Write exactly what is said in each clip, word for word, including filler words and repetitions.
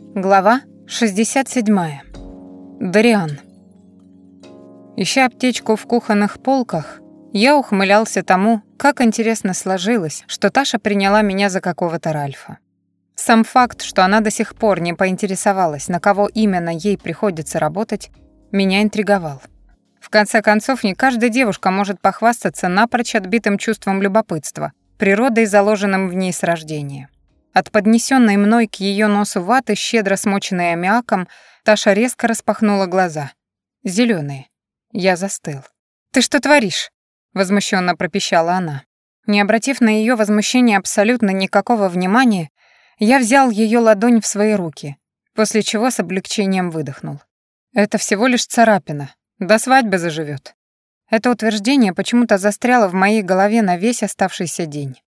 Глава шестьдесят седьмая. Дариан. Ища аптечку в кухонных полках, я ухмылялся тому, как интересно сложилось, что Таша приняла меня за какого-то Ральфа. Сам факт, что она до сих пор не поинтересовалась, на кого именно ей приходится работать, меня интриговал. В конце концов, не каждая девушка может похвастаться напрочь отбитым чувством любопытства, природой, заложенным в ней с рождения. От поднесенной мной к ее носу ваты, щедро смоченной аммиаком, Таша резко распахнула глаза. Зеленые. Я застыл. «Ты что творишь?» — возмущенно пропищала она. Не обратив на ее возмущение абсолютно никакого внимания, я взял ее ладонь в свои руки, после чего с облегчением выдохнул. «Это всего лишь царапина. До свадьбы заживет». Это утверждение почему-то застряло в моей голове на весь оставшийся день.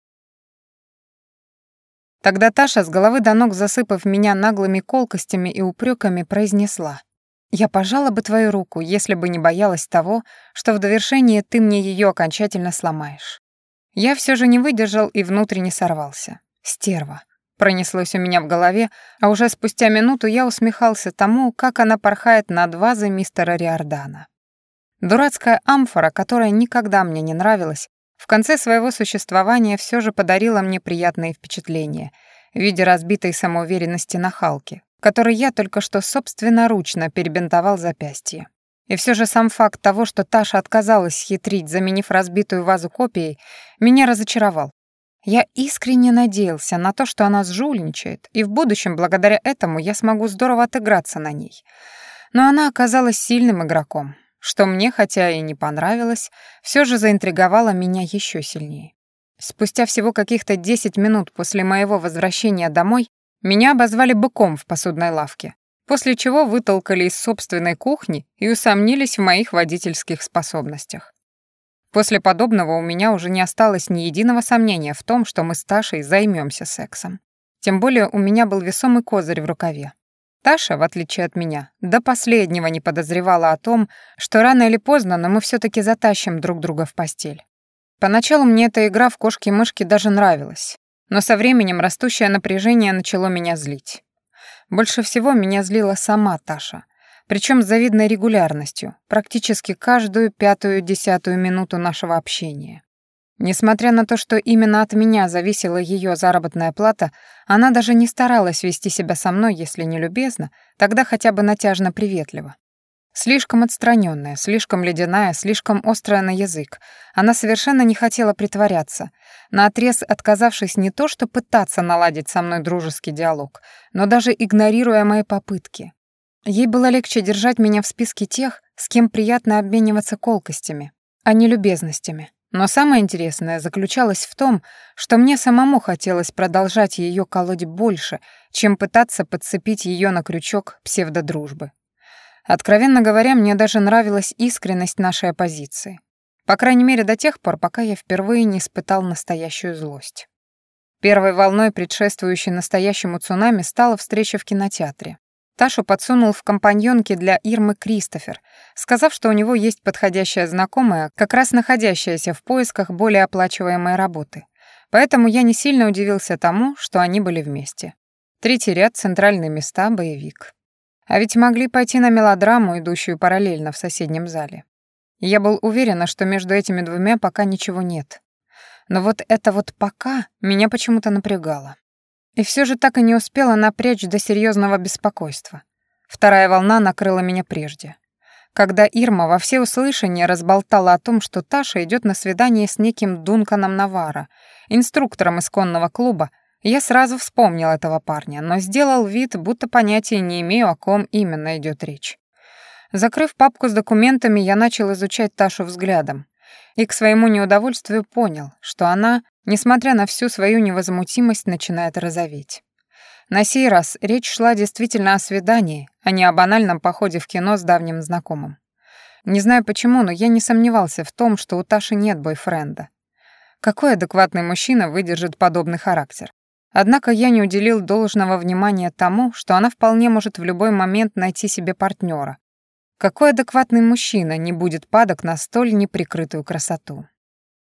Тогда Таша, с головы до ног засыпав меня наглыми колкостями и упреками, произнесла: «Я пожала бы твою руку, если бы не боялась того, что в довершение ты мне ее окончательно сломаешь». Я все же не выдержал и внутренне сорвался. «Стерва», — пронеслось у меня в голове, а уже спустя минуту я усмехался тому, как она порхает над вазой мистера Риордана. Дурацкая амфора, которая никогда мне не нравилась, в конце своего существования все же подарила мне приятные впечатления в виде разбитой самоуверенности нахалки, которой я только что собственноручно перебинтовал запястье. И все же сам факт того, что Таша отказалась хитрить, заменив разбитую вазу копией, меня разочаровал. Я искренне надеялся на то, что она сжульничает, и в будущем благодаря этому я смогу здорово отыграться на ней. Но она оказалась сильным игроком, что мне, хотя и не понравилось, все же заинтриговало меня еще сильнее. Спустя всего каких-то десять минут после моего возвращения домой меня обозвали быком в посудной лавке, после чего вытолкали из собственной кухни и усомнились в моих водительских способностях. После подобного у меня уже не осталось ни единого сомнения в том, что мы с Ташей займемся сексом. Тем более у меня был весомый козырь в рукаве. Таша, в отличие от меня, до последнего не подозревала о том, что рано или поздно, но мы все-таки затащим друг друга в постель. Поначалу мне эта игра в кошки-мышки даже нравилась, но со временем растущее напряжение начало меня злить. Больше всего меня злила сама Таша, причем с завидной регулярностью, практически каждую пятую-десятую минуту нашего общения. Несмотря на то, что именно от меня зависела ее заработная плата, она даже не старалась вести себя со мной, если не любезно, тогда хотя бы натяжно приветливо. Слишком отстраненная, слишком ледяная, слишком острая на язык. Она совершенно не хотела притворяться, наотрез отказавшись не то что пытаться наладить со мной дружеский диалог, но даже игнорируя мои попытки. Ей было легче держать меня в списке тех, с кем приятно обмениваться колкостями, а не любезностями. Но самое интересное заключалось в том, что мне самому хотелось продолжать ее колоть больше, чем пытаться подцепить ее на крючок псевдодружбы. Откровенно говоря, мне даже нравилась искренность нашей оппозиции. По крайней мере, до тех пор, пока я впервые не испытал настоящую злость. Первой волной, предшествующей настоящему цунами, стала встреча в кинотеатре. Ташу подсунул в компаньонки для Ирмы Кристофер, сказав, что у него есть подходящая знакомая, как раз находящаяся в поисках более оплачиваемой работы. Поэтому я не сильно удивился тому, что они были вместе. Третий ряд, центральные места, боевик. А ведь могли пойти на мелодраму, идущую параллельно в соседнем зале. Я был уверен, что между этими двумя пока ничего нет. Но вот это вот «пока» меня почему-то напрягало. И все же так и не успела напрячь до серьезного беспокойства. Вторая волна накрыла меня прежде. Когда Ирма во всеуслышание разболтала о том, что Таша идет на свидание с неким Дунканом Наварро, инструктором из конного клуба, я сразу вспомнил этого парня, но сделал вид, будто понятия не имею, о ком именно идет речь. Закрыв папку с документами, я начал изучать Ташу взглядом. И к своему неудовольствию понял, что она, несмотря на всю свою невозмутимость, начинает розоветь. На сей раз речь шла действительно о свидании, а не о банальном походе в кино с давним знакомым. Не знаю почему, но я не сомневался в том, что у Таши нет бойфренда. Какой адекватный мужчина выдержит подобный характер? Однако я не уделил должного внимания тому, что она вполне может в любой момент найти себе партнера. Какой адекватный мужчина не будет падок на столь неприкрытую красоту?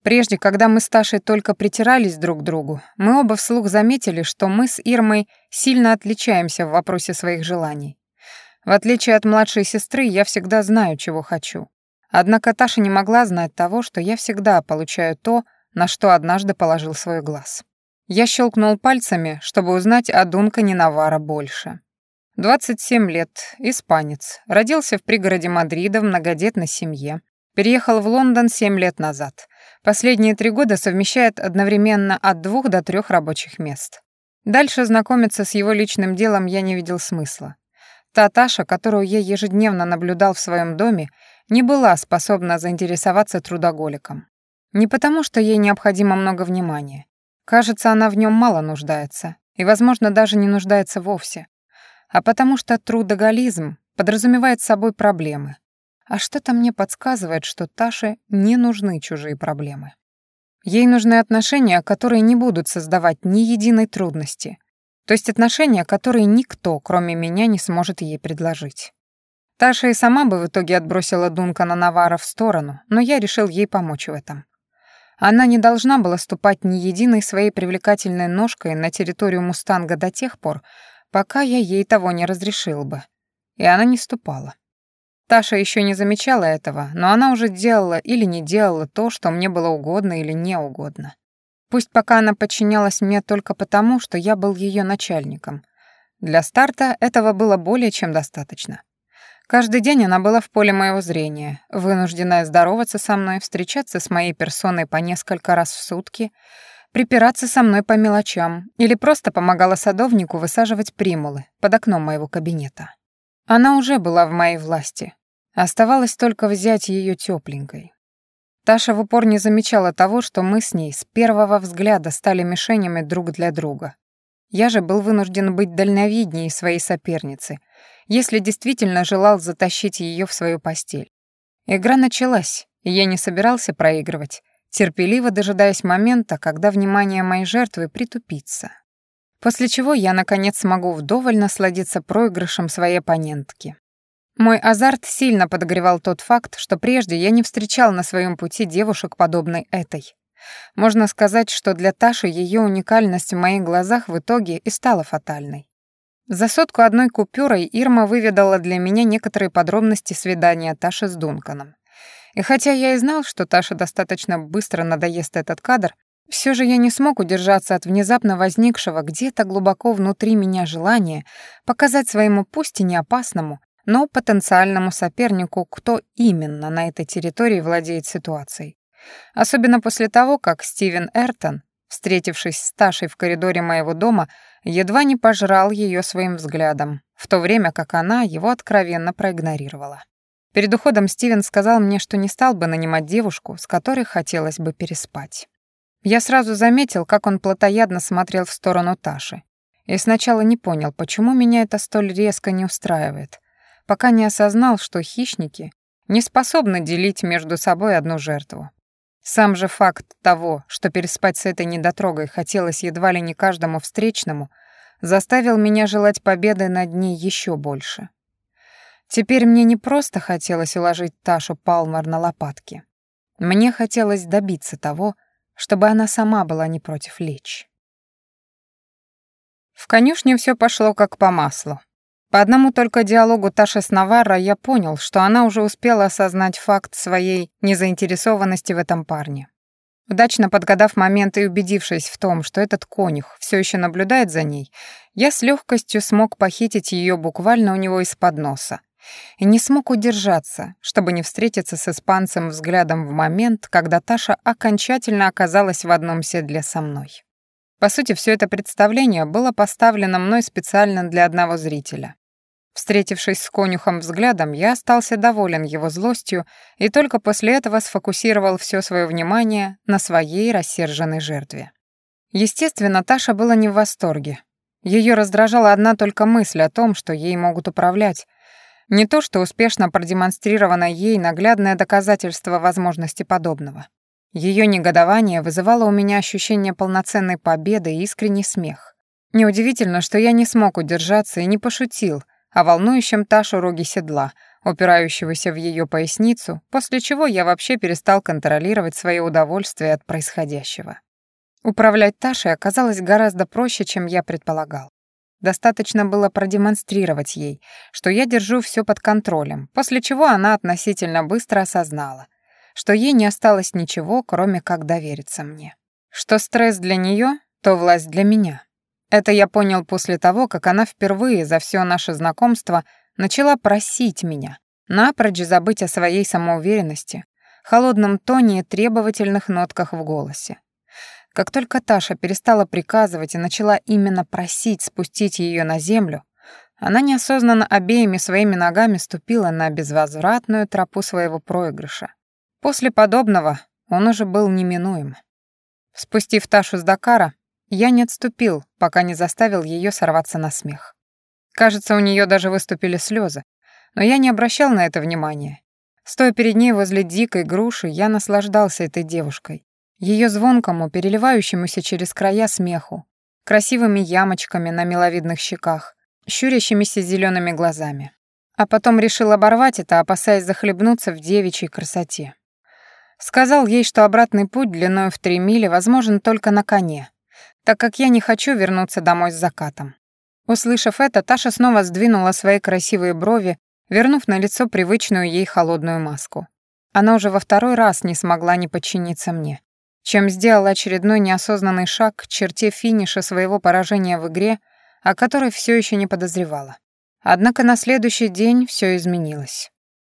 Прежде, когда мы с Ташей только притирались друг к другу, мы оба вслух заметили, что мы с Ирмой сильно отличаемся в вопросе своих желаний. В отличие от младшей сестры, я всегда знаю, чего хочу. Однако Таша не могла знать того, что я всегда получаю то, на что однажды положил свой глаз. Я щелкнул пальцами, чтобы узнать о Дункане Наварро больше. двадцать семь лет, испанец, родился в пригороде Мадрида в многодетной семье. Переехал в Лондон семь лет назад. Последние три года совмещает одновременно от двух до трех рабочих мест. Дальше знакомиться с его личным делом я не видел смысла. Та Таша, которую я ежедневно наблюдал в своем доме, не была способна заинтересоваться трудоголиком. Не потому, что ей необходимо много внимания. Кажется, она в нем мало нуждается, и, возможно, даже не нуждается вовсе. А потому что трудоголизм подразумевает собой проблемы. А что-то мне подсказывает, что Таше не нужны чужие проблемы. Ей нужны отношения, которые не будут создавать ни единой трудности. То есть отношения, которые никто, кроме меня, не сможет ей предложить. Таша и сама бы в итоге отбросила Дункана Наварро в сторону, но я решил ей помочь в этом. Она не должна была ступать ни единой своей привлекательной ножкой на территорию Мустанга до тех пор, пока я ей того не разрешил бы. И она не ступала. Таша еще не замечала этого, но она уже делала или не делала то, что мне было угодно или не угодно. Пусть пока она подчинялась мне только потому, что я был ее начальником. Для старта этого было более чем достаточно. Каждый день она была в поле моего зрения, вынужденная здороваться со мной, встречаться с моей персоной по несколько раз в сутки, припираться со мной по мелочам или просто помогала садовнику высаживать примулы под окном моего кабинета. Она уже была в моей власти. Оставалось только взять ее тепленькой. Таша в упор не замечала того, что мы с ней с первого взгляда стали мишенями друг для друга. Я же был вынужден быть дальновиднее своей соперницы, если действительно желал затащить ее в свою постель. Игра началась, и я не собирался проигрывать, терпеливо дожидаясь момента, когда внимание моей жертвы притупится. После чего я, наконец, смогу вдоволь насладиться проигрышем своей оппонентки. Мой азарт сильно подогревал тот факт, что прежде я не встречал на своем пути девушек, подобной этой. Можно сказать, что для Таши ее уникальность в моих глазах в итоге и стала фатальной. За сотку одной купюрой Ирма выведала для меня некоторые подробности свидания Таши с Дунканом. И хотя я и знал, что Таше достаточно быстро надоест этот кадр, все же я не смог удержаться от внезапно возникшего где-то глубоко внутри меня желания показать своему пусть и не опасному, но потенциальному сопернику, кто именно на этой территории владеет ситуацией. Особенно после того, как Стивен Эртон, встретившись с Ташей в коридоре моего дома, едва не пожрал ее своим взглядом, в то время как она его откровенно проигнорировала. Перед уходом Стивен сказал мне, что не стал бы нанимать девушку, с которой хотелось бы переспать. Я сразу заметил, как он плотоядно смотрел в сторону Таши. И сначала не понял, почему меня это столь резко не устраивает, пока не осознал, что хищники не способны делить между собой одну жертву. Сам же факт того, что переспать с этой недотрогой хотелось едва ли не каждому встречному, заставил меня желать победы над ней еще больше. Теперь мне не просто хотелось уложить Ташу Палмер на лопатки. Мне хотелось добиться того, чтобы она сама была не против лечь. В конюшне все пошло как по маслу. По одному только диалогу Таши с Наварро я понял, что она уже успела осознать факт своей незаинтересованности в этом парне. Удачно подгадав момент и убедившись в том, что этот конюх все еще наблюдает за ней, я с легкостью смог похитить ее буквально у него из-под носа. И не смог удержаться, чтобы не встретиться с испанцем взглядом в момент, когда Таша окончательно оказалась в одном седле со мной. По сути, все это представление было поставлено мной специально для одного зрителя. Встретившись с конюхом взглядом, я остался доволен его злостью и только после этого сфокусировал все свое внимание на своей рассерженной жертве. Естественно, Таша была не в восторге. Ее раздражала одна только мысль о том, что ей могут управлять. Не то, что успешно продемонстрировано ей наглядное доказательство возможности подобного. Ее негодование вызывало у меня ощущение полноценной победы и искренний смех. Неудивительно, что я не смог удержаться и не пошутил о волнующем Ташу роге седла, упирающегося в ее поясницу, после чего я вообще перестал контролировать свое удовольствие от происходящего. Управлять Ташей оказалось гораздо проще, чем я предполагал. Достаточно было продемонстрировать ей, что я держу все под контролем, после чего она относительно быстро осознала, что ей не осталось ничего, кроме как довериться мне. Что стресс для нее, то власть для меня. Это я понял после того, как она впервые за все наше знакомство начала просить меня напрочь забыть о своей самоуверенности, холодном тоне и требовательных нотках в голосе. Как только Таша перестала приказывать и начала именно просить спустить ее на землю, она неосознанно обеими своими ногами ступила на безвозвратную тропу своего проигрыша. После подобного он уже был неминуем. Спустив Ташу с Дакара, я не отступил, пока не заставил ее сорваться на смех. Кажется, у нее даже выступили слезы, но я не обращал на это внимания. Стоя перед ней возле дикой груши, я наслаждался этой девушкой, ее звонкому, переливающемуся через края смеху, красивыми ямочками на миловидных щеках, щурящимися зелеными глазами. А потом решил оборвать это, опасаясь захлебнуться в девичьей красоте. Сказал ей, что обратный путь длиной в три мили возможен только на коне, так как я не хочу вернуться домой с закатом. Услышав это, Таша снова сдвинула свои красивые брови, вернув на лицо привычную ей холодную маску. Она уже во второй раз не смогла не подчиниться мне, чем сделала очередной неосознанный шаг к черте финиша своего поражения в игре, о которой все еще не подозревала. Однако на следующий день все изменилось.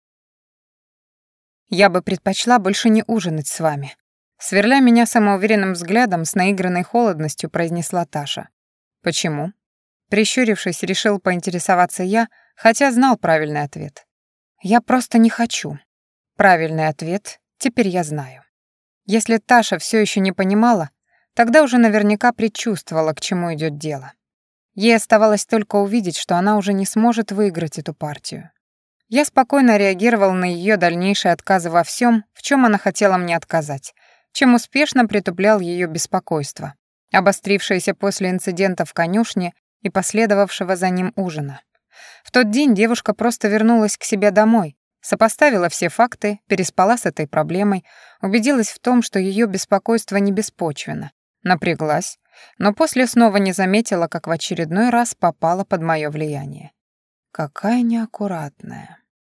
«Я бы предпочла больше не ужинать с вами», сверля меня самоуверенным взглядом с наигранной холодностью, произнесла Таша. «Почему?» Прищурившись, решил поинтересоваться я, хотя знал правильный ответ. «Я просто не хочу». Правильный ответ теперь я знаю. Если Таша все еще не понимала, тогда уже наверняка предчувствовала, к чему идет дело. Ей оставалось только увидеть, что она уже не сможет выиграть эту партию. Я спокойно реагировал на ее дальнейшие отказы во всем, в чем она хотела мне отказать, чем успешно притуплял ее беспокойство, обострившееся после инцидента в конюшне и последовавшего за ним ужина. В тот день девушка просто вернулась к себе домой, сопоставила все факты, переспала с этой проблемой, убедилась в том, что ее беспокойство не беспочвенно, напряглась, но после снова не заметила, как в очередной раз попала под мое влияние. Какая неаккуратная.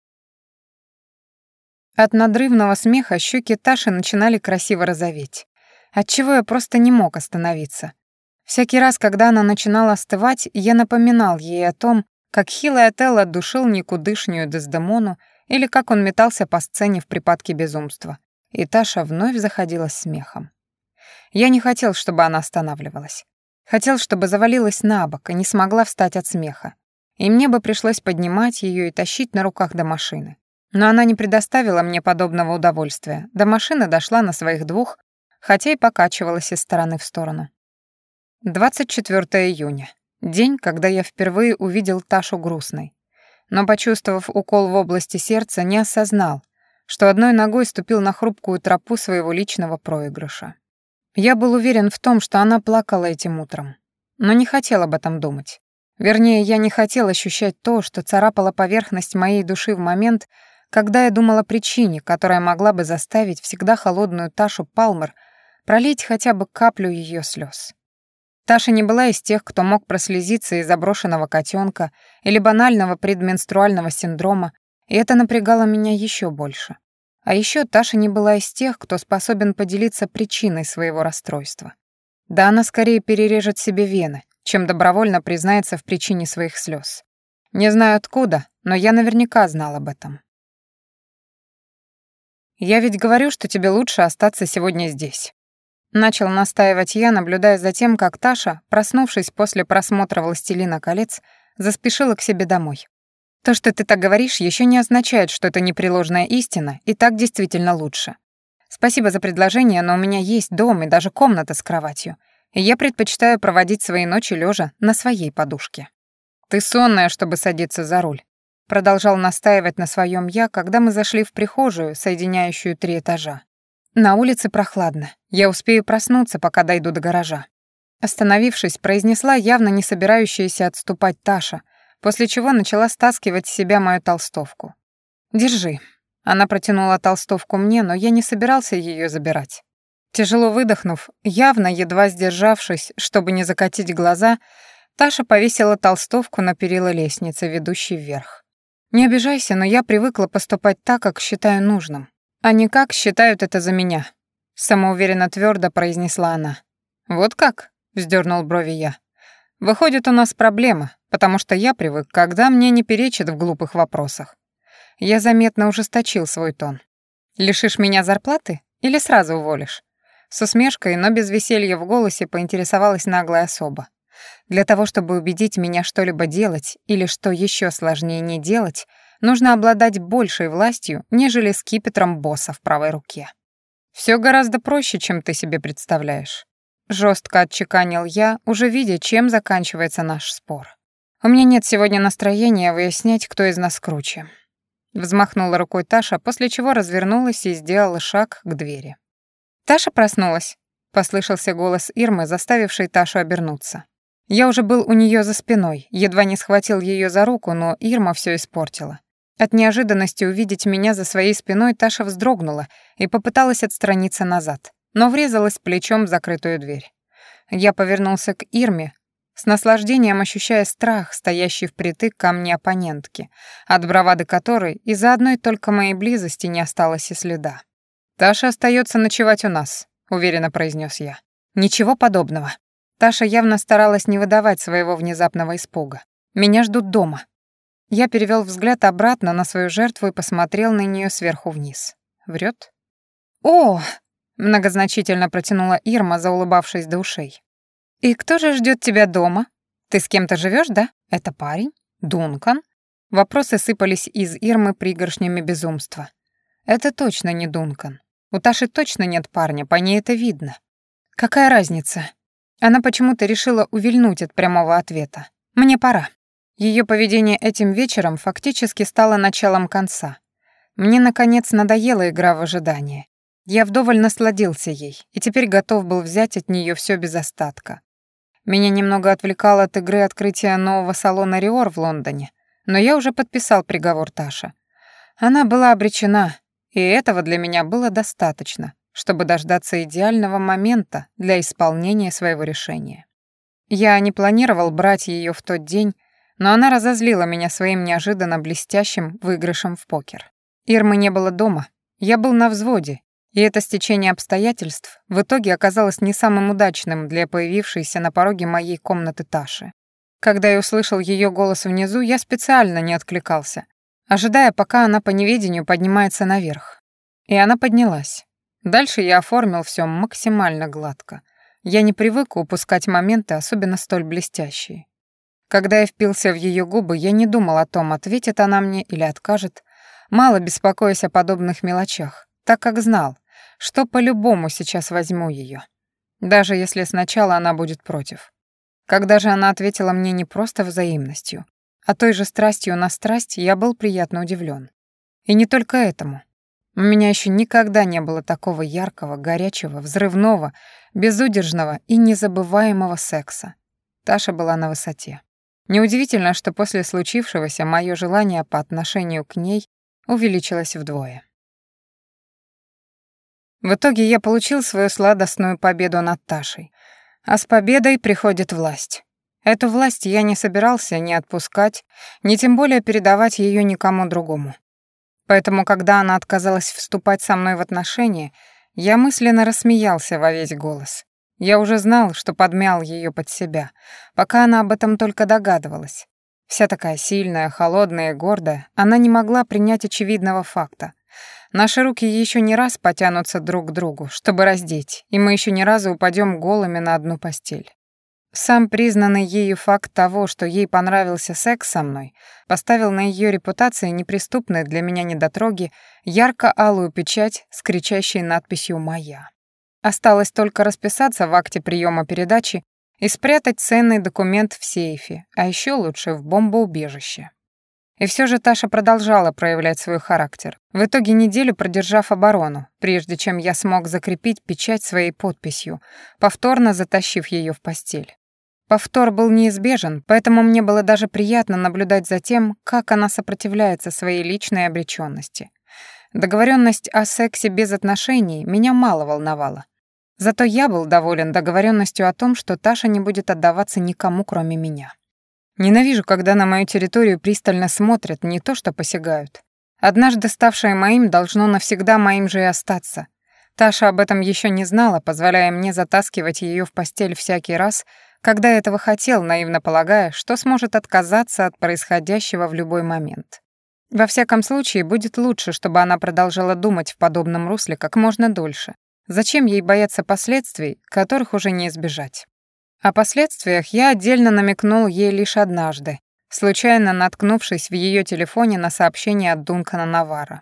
От надрывного смеха щеки Таши начинали красиво розоветь, отчего я просто не мог остановиться. Всякий раз, когда она начинала остывать, я напоминал ей о том, как хилый Отелло отдушил никудышнюю Дездемону или как он метался по сцене в припадке безумства, и Таша вновь заходила с смехом. Я не хотел, чтобы она останавливалась. Хотел, чтобы завалилась на бок и не смогла встать от смеха. И мне бы пришлось поднимать ее и тащить на руках до машины. Но она не предоставила мне подобного удовольствия. До машины дошла на своих двух, хотя и покачивалась из стороны в сторону. двадцать четвёртого июня. День, когда я впервые увидел Ташу грустной. Но, почувствовав укол в области сердца, не осознал, что одной ногой ступил на хрупкую тропу своего личного проигрыша. Я был уверен в том, что она плакала этим утром, но не хотел об этом думать. Вернее, я не хотел ощущать то, что царапало поверхность моей души в момент, когда я думал о причине, которая могла бы заставить всегда холодную Ташу Палмер пролить хотя бы каплю ее слез. Таша не была из тех, кто мог прослезиться из заброшенного котенка или банального предменструального синдрома, и это напрягало меня еще больше. А еще Таша не была из тех, кто способен поделиться причиной своего расстройства. Да она скорее перережет себе вены, чем добровольно признается в причине своих слез. Не знаю откуда, но я наверняка знал об этом. «Я ведь говорю, что тебе лучше остаться сегодня здесь». Начал настаивать я, наблюдая за тем, как Таша, проснувшись после просмотра «Властелина колец», заспешила к себе домой. То, что ты так говоришь, еще не означает, что это непреложная истина, и так действительно лучше. Спасибо за предложение, но у меня есть дом и даже комната с кроватью, и я предпочитаю проводить свои ночи лежа на своей подушке. Ты сонная, чтобы садиться за руль. Продолжал настаивать на своем я, когда мы зашли в прихожую, соединяющую три этажа. На улице прохладно. Я успею проснуться, пока дойду до гаража. Остановившись, произнесла явно не собирающаяся отступать Таша, после чего начала стаскивать с себя мою толстовку. Держи». Она протянула толстовку мне, но я не собирался ее забирать. Тяжело выдохнув, явно едва сдержавшись, чтобы не закатить глаза, Таша повесила толстовку на перила лестницы, ведущей вверх. «Не обижайся, но я привыкла поступать так, как считаю нужным, а не как считают это за меня», — самоуверенно твердо произнесла она. «Вот как?» — вздернул брови я. «Выходит, у нас проблема, потому что я привык, когда мне не перечат в глупых вопросах». Я заметно ужесточил свой тон. «Лишишь меня зарплаты или сразу уволишь?» С усмешкой, но без веселья в голосе поинтересовалась наглая особа. Для того, чтобы убедить меня что-либо делать или, что еще сложнее, не делать, нужно обладать большей властью, нежели скипетром босса в правой руке. «Все гораздо проще, чем ты себе представляешь», — жестко отчеканил я, уже видя, чем заканчивается наш спор. «У меня нет сегодня настроения выяснять, кто из нас круче». Взмахнула рукой Таша, после чего развернулась и сделала шаг к двери. «Таша проснулась», — послышался голос Ирмы, заставивший Ташу обернуться. Я уже был у нее за спиной, едва не схватил ее за руку, но Ирма все испортила. От неожиданности увидеть меня за своей спиной Таша вздрогнула и попыталась отстраниться назад, но врезалась плечом в закрытую дверь. Я повернулся к Ирме, с наслаждением ощущая страх, стоящий впритык ко мне оппонентки, от бравады которой из-за одной только моей близости не осталось и следа. «Таша остается ночевать у нас», — уверенно произнес я. «Ничего подобного». Таша явно старалась не выдавать своего внезапного испуга. «Меня ждут дома». Я перевел взгляд обратно на свою жертву и посмотрел на нее сверху вниз. Врет? «О!» — многозначительно протянула Ирма, заулыбавшись до ушей. «И кто же ждет тебя дома? Ты с кем-то живешь, да? Это парень? Дункан?» Вопросы сыпались из Ирмы пригоршнями безумства. «Это точно не Дункан. У Таши точно нет парня, по ней это видно. Какая разница?» Она почему-то решила увильнуть от прямого ответа. «Мне пора». Ее поведение этим вечером фактически стало началом конца. Мне, наконец, надоела игра в ожидании. Я вдоволь насладился ей, и теперь готов был взять от нее все без остатка. Меня немного отвлекало от игры открытия нового салона Риор в Лондоне, но я уже подписал приговор Таше. Она была обречена, и этого для меня было достаточно, чтобы дождаться идеального момента для исполнения своего решения. Я не планировал брать ее в тот день, но она разозлила меня своим неожиданно блестящим выигрышем в покер. Ирмы не было дома, я был на взводе, и это стечение обстоятельств в итоге оказалось не самым удачным для появившейся на пороге моей комнаты Таши. Когда я услышал ее голос внизу, я специально не откликался, ожидая, пока она по неведению поднимается наверх. И она поднялась. Дальше я оформил все максимально гладко. Я не привык упускать моменты, особенно столь блестящие. Когда я впился в ее губы, я не думал о том, ответит она мне или откажет, мало беспокоясь о подобных мелочах, так как знал, что по-любому сейчас возьму ее, даже если сначала она будет против. Когда же она ответила мне не просто взаимностью, а той же страстью на страсть, я был приятно удивлен. И не только этому. У меня еще никогда не было такого яркого, горячего, взрывного, безудержного и незабываемого секса. Таша была на высоте. Неудивительно, что после случившегося мое желание по отношению к ней увеличилось вдвое. В итоге я получил свою сладостную победу над Ташей. А с победой приходит власть. Эту власть я не собирался ни отпускать, ни тем более передавать ее никому другому. Поэтому, когда она отказалась вступать со мной в отношения, я мысленно рассмеялся во весь голос. Я уже знал, что подмял ее под себя, пока она об этом только догадывалась. Вся такая сильная, холодная и гордая, она не могла принять очевидного факта. Наши руки еще не раз потянутся друг к другу, чтобы раздеть, и мы еще ни разу упадем голыми на одну постель. Сам признанный ею факт того, что ей понравился секс со мной, поставил на ее репутации неприступной для меня недотроги ярко-алую печать с кричащей надписью «Моя». Осталось только расписаться в акте приема передачи и спрятать ценный документ в сейфе, а еще лучше в бомбоубежище. И все же Таша продолжала проявлять свой характер, в итоге неделю продержав оборону, прежде чем я смог закрепить печать своей подписью, повторно затащив ее в постель. Повтор был неизбежен, поэтому мне было даже приятно наблюдать за тем, как она сопротивляется своей личной обречённости. Договорённость о сексе без отношений меня мало волновала. Зато я был доволен договорённостью о том, что Таша не будет отдаваться никому, кроме меня. Ненавижу, когда на мою территорию пристально смотрят, не то что посягают. Однажды ставшее моим должно навсегда моим же и остаться. Таша об этом ещё не знала, позволяя мне затаскивать её в постель всякий раз, когда этого хотел, наивно полагая, что сможет отказаться от происходящего в любой момент. Во всяком случае, будет лучше, чтобы она продолжала думать в подобном русле как можно дольше. Зачем ей бояться последствий, которых уже не избежать? О последствиях я отдельно намекнул ей лишь однажды, случайно наткнувшись в её телефоне на сообщение от Дункана Навара.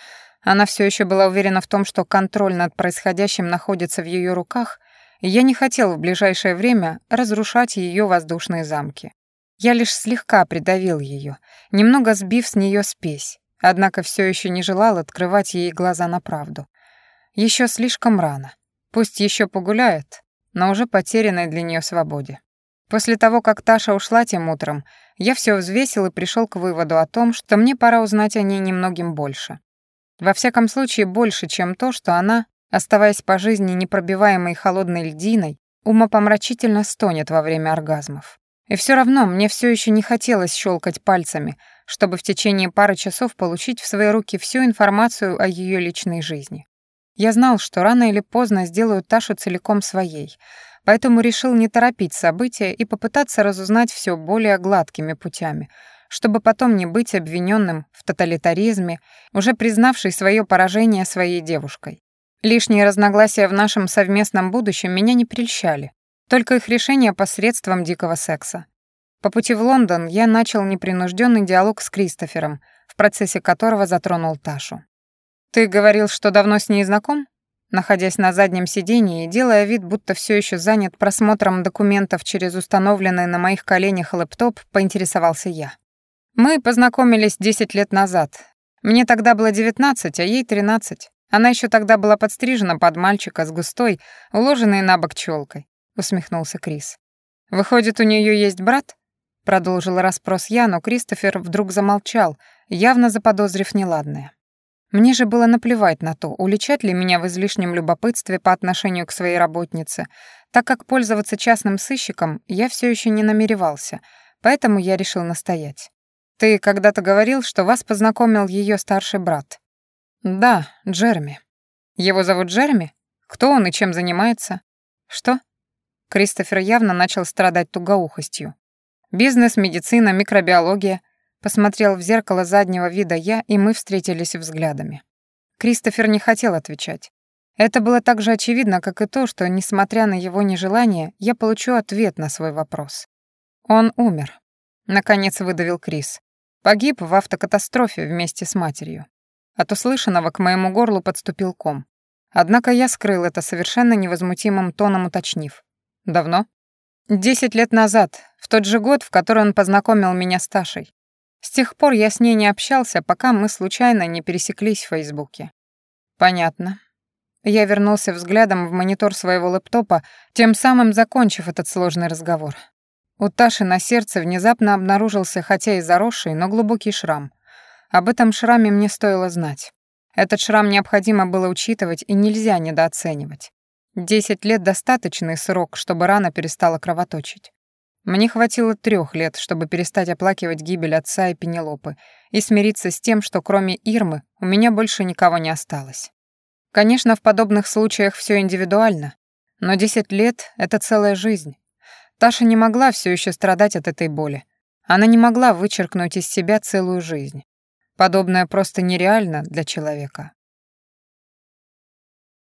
Она всё ещё была уверена в том, что контроль над происходящим находится в её руках, и я не хотел в ближайшее время разрушать её воздушные замки. Я лишь слегка придавил её, немного сбив с неё спесь, однако всё ещё не желал открывать ей глаза на правду. Ещё слишком рано. Пусть ещё погуляет, но уже потерянной для неё свободе. После того, как Таша ушла тем утром, я всё взвесил и пришёл к выводу о том, что мне пора узнать о ней немногим больше. Во всяком случае, больше, чем то, что она, оставаясь по жизни непробиваемой холодной льдиной, умопомрачительно стонет во время оргазмов. И всё равно мне всё ещё не хотелось щёлкать пальцами, чтобы в течение пары часов получить в свои руки всю информацию о её личной жизни. Я знал, что рано или поздно сделаю Ташу целиком своей, поэтому решил не торопить события и попытаться разузнать всё более гладкими путями, чтобы потом не быть обвинённым в тоталитаризме, уже признавшей своё поражение своей девушкой. Лишние разногласия в нашем совместном будущем меня не прельщали, только их решение посредством дикого секса. По пути в Лондон я начал непринуждённый диалог с Кристофером, в процессе которого затронул Ташу. «Ты говорил, что давно с ней знаком?» Находясь на заднем сиденье и делая вид, будто всё ещё занят просмотром документов через установленный на моих коленях лэптоп, поинтересовался я. «Мы познакомились десять лет назад. Мне тогда было девятнадцать, а ей тринадцать. Она ещё тогда была подстрижена под мальчика с густой, уложенной на бок чёлкой», — усмехнулся Крис. «Выходит, у неё есть брат?» — продолжил расспрос я, но Кристофер вдруг замолчал, явно заподозрив неладное. Мне же было наплевать на то, уличать ли меня в излишнем любопытстве по отношению к своей работнице, так как пользоваться частным сыщиком я всё ещё не намеревался, поэтому я решил настоять. «Ты когда-то говорил, что вас познакомил её старший брат». «Да, Джереми». «Его зовут Джереми? Кто он и чем занимается?» «Что?» Кристофер явно начал страдать тугоухостью. «Бизнес, медицина, микробиология». Посмотрел в зеркало заднего вида я, и мы встретились взглядами. Кристофер не хотел отвечать. Это было так же очевидно, как и то, что, несмотря на его нежелание, я получу ответ на свой вопрос. «Он умер», — наконец выдавил Крис. «Погиб в автокатастрофе вместе с матерью». От услышанного к моему горлу подступил ком. Однако я скрыл это совершенно невозмутимым тоном, уточнив. «Давно?» «Десять лет назад, в тот же год, в который он познакомил меня с Ташей. С тех пор я с ней не общался, пока мы случайно не пересеклись в Фейсбуке». «Понятно». Я вернулся взглядом в монитор своего лэптопа, тем самым закончив этот сложный разговор. У Таши на сердце внезапно обнаружился, хотя и заросший, но глубокий шрам. Об этом шраме мне стоило знать. Этот шрам необходимо было учитывать и нельзя недооценивать. Десять лет — достаточный срок, чтобы рана перестала кровоточить. Мне хватило трех лет, чтобы перестать оплакивать гибель отца и Пенелопы и смириться с тем, что кроме Ирмы у меня больше никого не осталось. Конечно, в подобных случаях все индивидуально, но десять лет — это целая жизнь. Таша не могла все еще страдать от этой боли. Она не могла вычеркнуть из себя целую жизнь. Подобное просто нереально для человека.